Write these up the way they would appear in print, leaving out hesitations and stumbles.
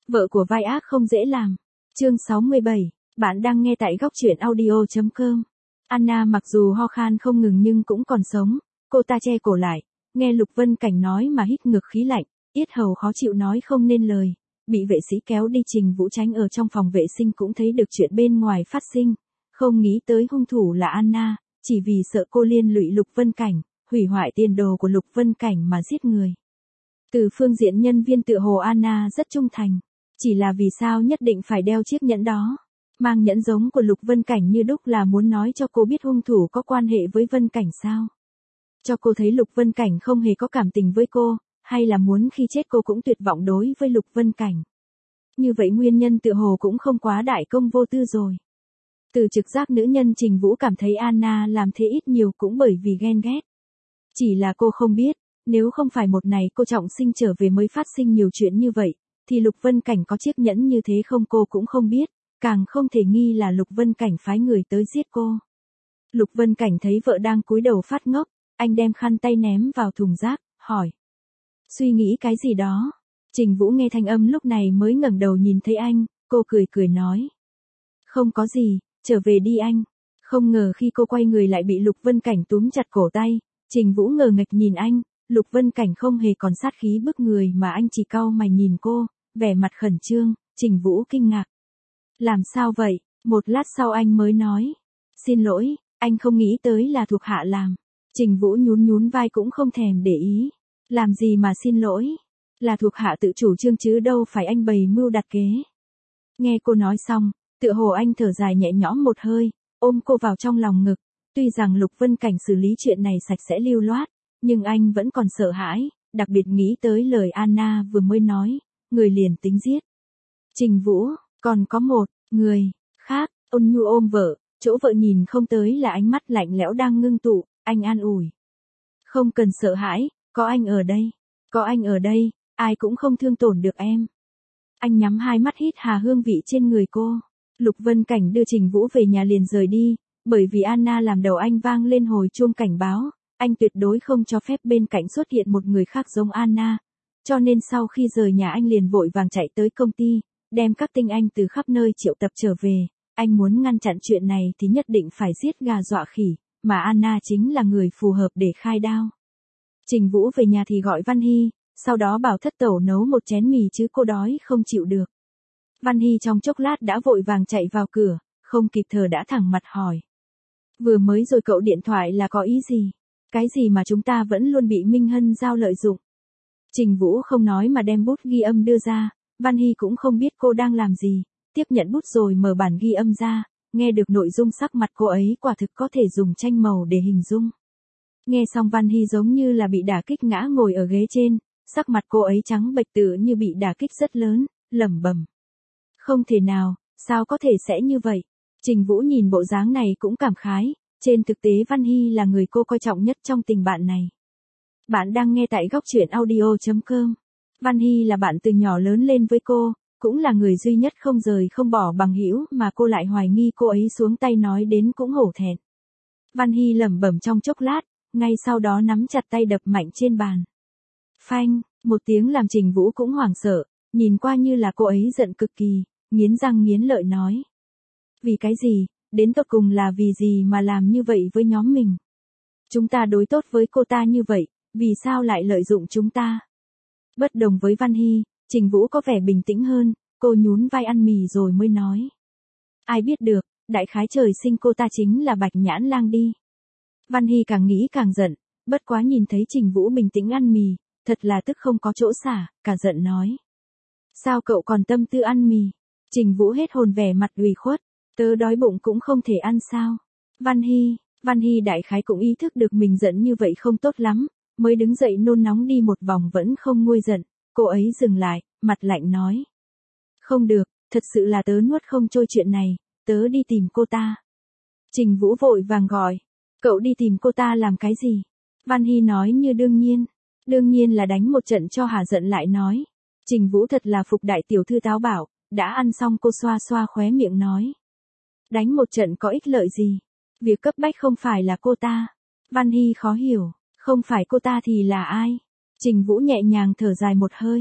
Vợ của vai ác không dễ làm. Chương 67, bạn đang nghe tại góc truyện audio.com. Anna mặc dù ho khan không ngừng nhưng cũng còn sống, cô ta che cổ lại, nghe Lục Vân Cảnh nói mà hít ngược khí lạnh, yết hầu khó chịu nói không nên lời, bị vệ sĩ kéo đi. Trình Vũ tránh ở trong phòng vệ sinh cũng thấy được chuyện bên ngoài phát sinh, không nghĩ tới hung thủ là Anna, chỉ vì sợ cô liên lụy Lục Vân Cảnh, hủy hoại tiền đồ của Lục Vân Cảnh mà giết người. Từ phương diện nhân viên tựa hồ Anna rất trung thành, chỉ là vì sao nhất định phải đeo chiếc nhẫn đó. Mang nhẫn giống của Lục Vân Cảnh như đúc là muốn nói cho cô biết hung thủ có quan hệ với Vân Cảnh sao? Cho cô thấy Lục Vân Cảnh không hề có cảm tình với cô, hay là muốn khi chết cô cũng tuyệt vọng đối với Lục Vân Cảnh? Như vậy nguyên nhân tựa hồ cũng không quá đại công vô tư rồi. Từ trực giác nữ nhân Trình Vũ cảm thấy Anna làm thế ít nhiều cũng bởi vì ghen ghét. Chỉ là cô không biết, nếu không phải một ngày cô trọng sinh trở về mới phát sinh nhiều chuyện như vậy, thì Lục Vân Cảnh có chiếc nhẫn như thế không cô cũng không biết, càng không thể nghi là Lục Vân Cảnh phái người tới giết cô. Lục Vân Cảnh thấy vợ đang cúi đầu phát ngốc, anh đem khăn tay ném vào thùng rác, hỏi. Suy nghĩ cái gì đó? Trình Vũ nghe thanh âm lúc này mới ngẩng đầu nhìn thấy anh, cô cười cười nói. Không có gì, trở về đi anh. Không ngờ khi cô quay người lại bị Lục Vân Cảnh túm chặt cổ tay, Trình Vũ ngờ nghệch nhìn anh, Lục Vân Cảnh không hề còn sát khí bức người mà anh chỉ cau mày nhìn cô, vẻ mặt khẩn trương. Trình Vũ kinh ngạc. Làm sao vậy? Một lát sau anh mới nói. Xin lỗi, anh không nghĩ tới là thuộc hạ làm. Trình Vũ nhún nhún vai cũng không thèm để ý. Làm gì mà xin lỗi? Là thuộc hạ tự chủ trương chứ đâu phải anh bày mưu đặt kế. Nghe cô nói xong, tựa hồ anh thở dài nhẹ nhõm một hơi, ôm cô vào trong lòng ngực. Tuy rằng Lục Vân Cảnh xử lý chuyện này sạch sẽ lưu loát, nhưng anh vẫn còn sợ hãi, đặc biệt nghĩ tới lời Anna vừa mới nói, người liền tính giết. Trình Vũ, còn có một người khác. Ôn nhu ôm vợ, chỗ vợ nhìn không tới là ánh mắt lạnh lẽo đang ngưng tụ, anh an ủi. Không cần sợ hãi, có anh ở đây. Có anh ở đây, ai cũng không thương tổn được em. Anh nhắm hai mắt hít hà hương vị trên người cô. Lục Vân Cảnh đưa Trình Vũ về nhà liền rời đi, bởi vì Anna làm đầu anh vang lên hồi chuông cảnh báo, anh tuyệt đối không cho phép bên cạnh xuất hiện một người khác giống Anna. Cho nên sau khi rời nhà anh liền vội vàng chạy tới công ty, đem các tinh anh từ khắp nơi triệu tập trở về. Anh muốn ngăn chặn chuyện này thì nhất định phải giết gà dọa khỉ, mà Anna chính là người phù hợp để khai đao. Trình Vũ về nhà thì gọi Văn Hy, sau đó bảo thất tẩu nấu một chén mì chứ cô đói không chịu được. Văn Hy trong chốc lát đã vội vàng chạy vào cửa, không kịp thở đã thẳng mặt hỏi. Vừa mới rồi cậu điện thoại là có ý gì? Cái gì mà chúng ta vẫn luôn bị Minh Hân Giao lợi dụng? Trình Vũ không nói mà đem bút ghi âm đưa ra, Văn Hy cũng không biết cô đang làm gì, tiếp nhận bút rồi mở bản ghi âm ra, nghe được nội dung sắc mặt cô ấy quả thực có thể dùng tranh màu để hình dung. Nghe xong Văn Hy giống như là bị đả kích ngã ngồi ở ghế trên, sắc mặt cô ấy trắng bệch tựa như bị đả kích rất lớn, lẩm bẩm. Không thể nào, sao có thể sẽ như vậy? Trình Vũ nhìn bộ dáng này cũng cảm khái, trên thực tế Văn Hy là người cô coi trọng nhất trong tình bạn này. Bạn đang nghe tại góc truyện audio.com. Văn Hy là bạn từ nhỏ lớn lên với cô, cũng là người duy nhất không rời không bỏ bằng hữu mà cô lại hoài nghi cô ấy xuống tay nói đến cũng hổ thẹn. Văn Hy lẩm bẩm trong chốc lát, ngay sau đó nắm chặt tay đập mạnh trên bàn. Phanh, một tiếng làm Trình Vũ cũng hoảng sợ, nhìn qua như là cô ấy giận cực kỳ, nghiến răng nghiến lợi nói. Vì cái gì, đến tột cùng là vì gì mà làm như vậy với nhóm mình? Chúng ta đối tốt với cô ta như vậy, vì sao lại lợi dụng chúng ta? Bất đồng với Văn Hy, Trình Vũ có vẻ bình tĩnh hơn, cô nhún vai ăn mì rồi mới nói. Ai biết được, đại khái trời sinh cô ta chính là Bạch Nhãn Lang đi. Văn Hy càng nghĩ càng giận, bất quá nhìn thấy Trình Vũ bình tĩnh ăn mì, thật là tức không có chỗ xả, cả giận nói. Sao cậu còn tâm tư ăn mì? Trình Vũ hết hồn vẻ mặt ủy khuất, tớ đói bụng cũng không thể ăn sao? Văn Hy đại khái cũng ý thức được mình giận như vậy không tốt lắm, mới đứng dậy nôn nóng đi một vòng vẫn không nguôi giận, cô ấy dừng lại, mặt lạnh nói. Không được, thật sự là tớ nuốt không trôi chuyện này, tớ đi tìm cô ta. Trình Vũ vội vàng gọi, cậu đi tìm cô ta làm cái gì? Văn Hy nói như đương nhiên là đánh một trận cho hả giận lại nói. Trình Vũ thật là phục đại tiểu thư táo bạo, đã ăn xong cô xoa xoa khóe miệng nói. Đánh một trận có ích lợi gì? Việc cấp bách không phải là cô ta. Văn Hy khó hiểu, không phải cô ta thì là ai? Trình Vũ nhẹ nhàng thở dài một hơi.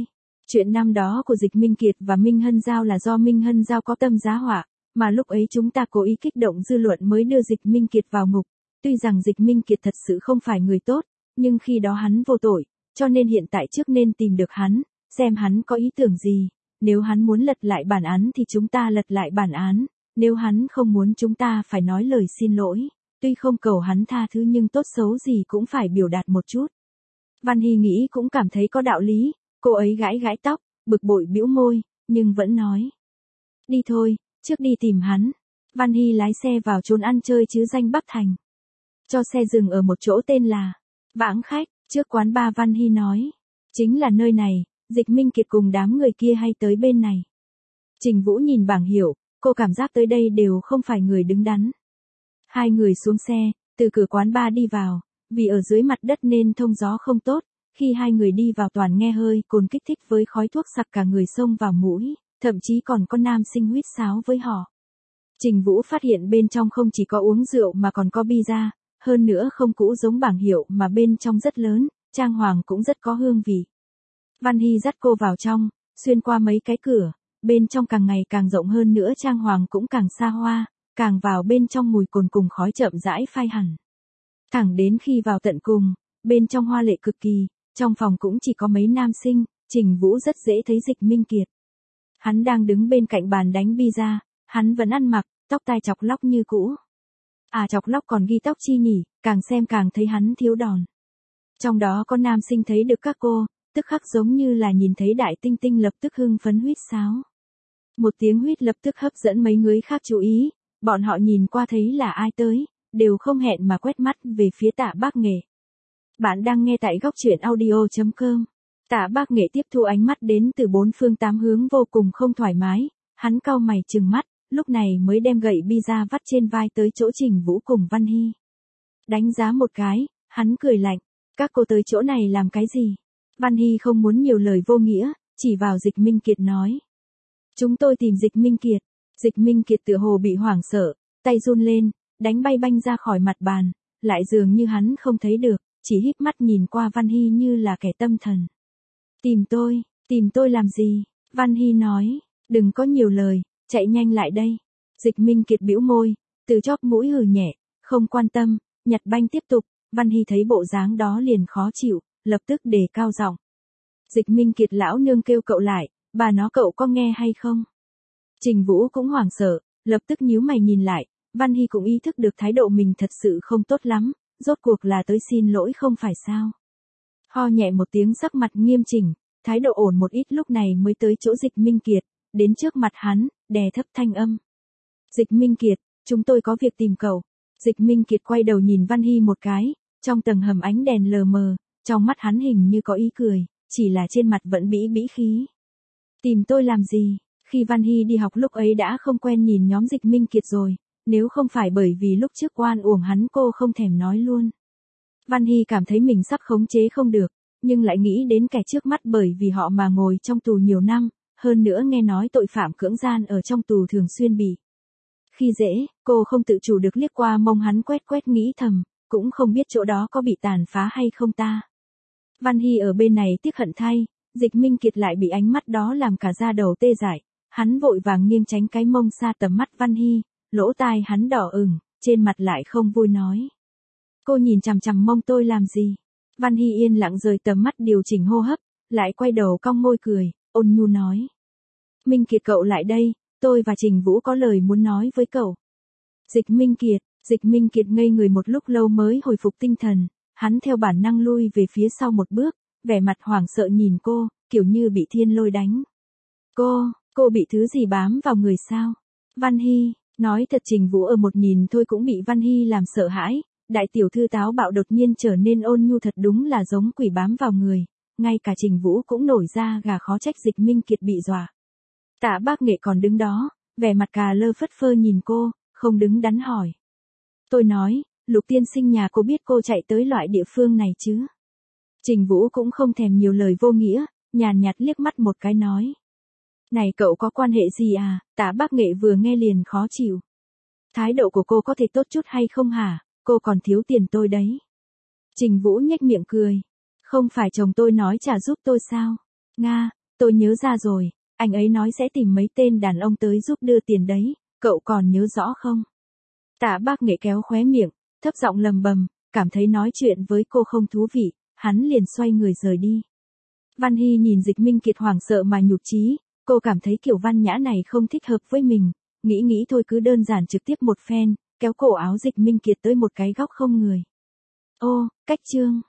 Chuyện năm đó của Dịch Minh Kiệt và Minh Hân Giao là do Minh Hân Giao có tâm giá họa, mà lúc ấy chúng ta cố ý kích động dư luận mới đưa Dịch Minh Kiệt vào ngục. Tuy rằng Dịch Minh Kiệt thật sự không phải người tốt, nhưng khi đó hắn vô tội, cho nên hiện tại trước nên tìm được hắn, xem hắn có ý tưởng gì. Nếu hắn muốn lật lại bản án thì chúng ta lật lại bản án, nếu hắn không muốn chúng ta phải nói lời xin lỗi. Tuy không cầu hắn tha thứ nhưng tốt xấu gì cũng phải biểu đạt một chút. Văn Hy nghĩ cũng cảm thấy có đạo lý, cô ấy gãi gãi tóc, bực bội bĩu môi, nhưng vẫn nói. Đi thôi, trước đi tìm hắn. Văn Hy lái xe vào trốn ăn chơi chứ danh Bắc Thành. Cho xe dừng ở một chỗ tên là Vãng Khách, trước quán bar. Văn Hy nói. Chính là nơi này, Dịch Minh Kiệt cùng đám người kia hay tới bên này. Trình Vũ nhìn bảng hiệu, cô cảm giác tới đây đều không phải người đứng đắn. Hai người xuống xe, từ cửa quán bar đi vào, vì ở dưới mặt đất nên thông gió không tốt, khi hai người đi vào toàn nghe hơi cồn kích thích với khói thuốc sặc cả người xông vào mũi, thậm chí còn có nam sinh huýt sáo với họ. Trình Vũ phát hiện bên trong không chỉ có uống rượu mà còn có pizza, hơn nữa không cũ giống bảng hiệu mà bên trong rất lớn, trang hoàng cũng rất có hương vị. Văn Hy dắt cô vào trong, xuyên qua mấy cái cửa, bên trong càng ngày càng rộng hơn nữa, trang hoàng cũng càng xa hoa, càng vào bên trong mùi cồn cùng khói chậm rãi phai hẳn. Thẳng đến khi vào tận cùng, bên trong hoa lệ cực kỳ, trong phòng cũng chỉ có mấy nam sinh, Trình Vũ rất dễ thấy Dịch Minh Kiệt. Hắn đang đứng bên cạnh bàn đánh pizza, hắn vẫn ăn mặc, tóc tai chọc lóc như cũ. À, chọc lóc còn ghi tóc chi nhỉ, càng xem càng thấy hắn thiếu đòn. Trong đó có nam sinh thấy được các cô, tức khắc giống như là nhìn thấy đại tinh tinh lập tức hưng phấn huýt sáo. Một tiếng huýt lập tức hấp dẫn mấy người khác chú ý, bọn họ nhìn qua thấy là ai tới, đều không hẹn mà quét mắt về phía Tạ Bác Nghệ. Bạn đang nghe tại góc truyện audio.com. Tạ Bác Nghệ tiếp thu ánh mắt đến từ bốn phương tám hướng vô cùng không thoải mái, hắn cau mày trừng mắt, lúc này mới đem gậy pizza vắt trên vai tới chỗ Trình Vũ cùng Văn Hy. Đánh giá một cái, hắn cười lạnh, các cô tới chỗ này làm cái gì? Văn Hy không muốn nhiều lời vô nghĩa, chỉ vào Dịch Minh Kiệt nói. Chúng tôi tìm Dịch Minh Kiệt. Dịch Minh Kiệt tựa hồ bị hoảng sợ, tay run lên, đánh bay banh ra khỏi mặt bàn, lại dường như hắn không thấy được, chỉ híp mắt nhìn qua Văn Hy như là kẻ tâm thần. Tìm tôi làm gì? Văn Hy nói, đừng có nhiều lời, chạy nhanh lại đây. Dịch Minh Kiệt bĩu môi, từ chóp mũi hừ nhẹ, không quan tâm, nhặt banh tiếp tục. Văn Hy thấy bộ dáng đó liền khó chịu, lập tức đề cao giọng. Dịch Minh Kiệt lão nương kêu cậu lại, bà nó cậu có nghe hay không? Trình Vũ cũng hoảng sợ, lập tức nhíu mày nhìn lại, Văn Hy cũng ý thức được thái độ mình thật sự không tốt lắm, rốt cuộc là tới xin lỗi không phải sao? Ho nhẹ một tiếng, sắc mặt nghiêm chỉnh, thái độ ổn một ít, lúc này mới tới chỗ Dịch Minh Kiệt, đến trước mặt hắn, đè thấp thanh âm. Dịch Minh Kiệt, chúng tôi có việc tìm cậu. Dịch Minh Kiệt quay đầu nhìn Văn Hy một cái, trong tầng hầm ánh đèn lờ mờ, trong mắt hắn hình như có ý cười, chỉ là trên mặt vẫn bĩ bĩ khí. Tìm tôi làm gì? Khi Văn Hy đi học lúc ấy đã không quen nhìn nhóm Dịch Minh Kiệt rồi, nếu không phải bởi vì lúc trước oan uổng hắn cô không thèm nói luôn. Văn Hy cảm thấy mình sắp khống chế không được, nhưng lại nghĩ đến kẻ trước mắt bởi vì họ mà ngồi trong tù nhiều năm, hơn nữa nghe nói tội phạm cưỡng gian ở trong tù thường xuyên bị khi dễ, cô không tự chủ được liếc qua mông hắn quét quét nghĩ thầm, cũng không biết chỗ đó có bị tàn phá hay không ta. Văn Hy ở bên này tiếc hận thay, Dịch Minh Kiệt lại bị ánh mắt đó làm cả da đầu tê dại, hắn vội vàng nghiêng tránh cái mông xa tầm mắt Văn Hy, lỗ tai hắn đỏ ửng, trên mặt lại không vui nói. Cô nhìn chằm chằm mông tôi làm gì? Văn Hy yên lặng rời tầm mắt điều chỉnh hô hấp, lại quay đầu cong môi cười, ôn nhu nói. Minh Kiệt cậu lại đây, tôi và Trình Vũ có lời muốn nói với cậu. Dịch Minh Kiệt ngây người một lúc lâu mới hồi phục tinh thần, hắn theo bản năng lui về phía sau một bước, vẻ mặt hoảng sợ nhìn cô, kiểu như bị thiên lôi đánh. Cô bị thứ gì bám vào người sao? Văn Hy, nói thật Trình Vũ ở một nhìn thôi cũng bị Văn Hy làm sợ hãi, đại tiểu thư táo bạo đột nhiên trở nên ôn nhu thật đúng là giống quỷ bám vào người, ngay cả Trình Vũ cũng nổi da gà, khó trách Dịch Minh Kiệt bị dọa. Tạ Bác Nghệ còn đứng đó, vẻ mặt cà lơ phất phơ nhìn cô, không đứng đắn hỏi. Tôi nói, Lục tiên sinh nhà cô biết cô chạy tới loại địa phương này chứ? Trình Vũ cũng không thèm nhiều lời vô nghĩa, nhàn nhạt liếc mắt một cái nói. Này cậu có quan hệ gì à? Tạ Bác Nghệ vừa nghe liền khó chịu. Thái độ của cô có thể tốt chút hay không hả? Cô còn thiếu tiền tôi đấy. Trình Vũ nhếch miệng cười. Không phải chồng tôi nói trả giúp tôi sao? Nga, Tôi nhớ ra rồi, anh ấy nói sẽ tìm mấy tên đàn ông tới giúp đưa tiền đấy, cậu còn nhớ rõ không? Tạ Bác Nghệ kéo khóe miệng, thấp giọng lầm bầm, cảm thấy nói chuyện với cô không thú vị, hắn liền xoay người rời đi. Văn Hy nhìn Dịch Minh Kiệt hoảng sợ mà nhụt chí, cô cảm thấy kiểu văn nhã này không thích hợp với mình, nghĩ thôi cứ đơn giản trực tiếp một phen, kéo cổ áo Dịch Minh Kiệt tới một cái góc không người. Ô, cách chương.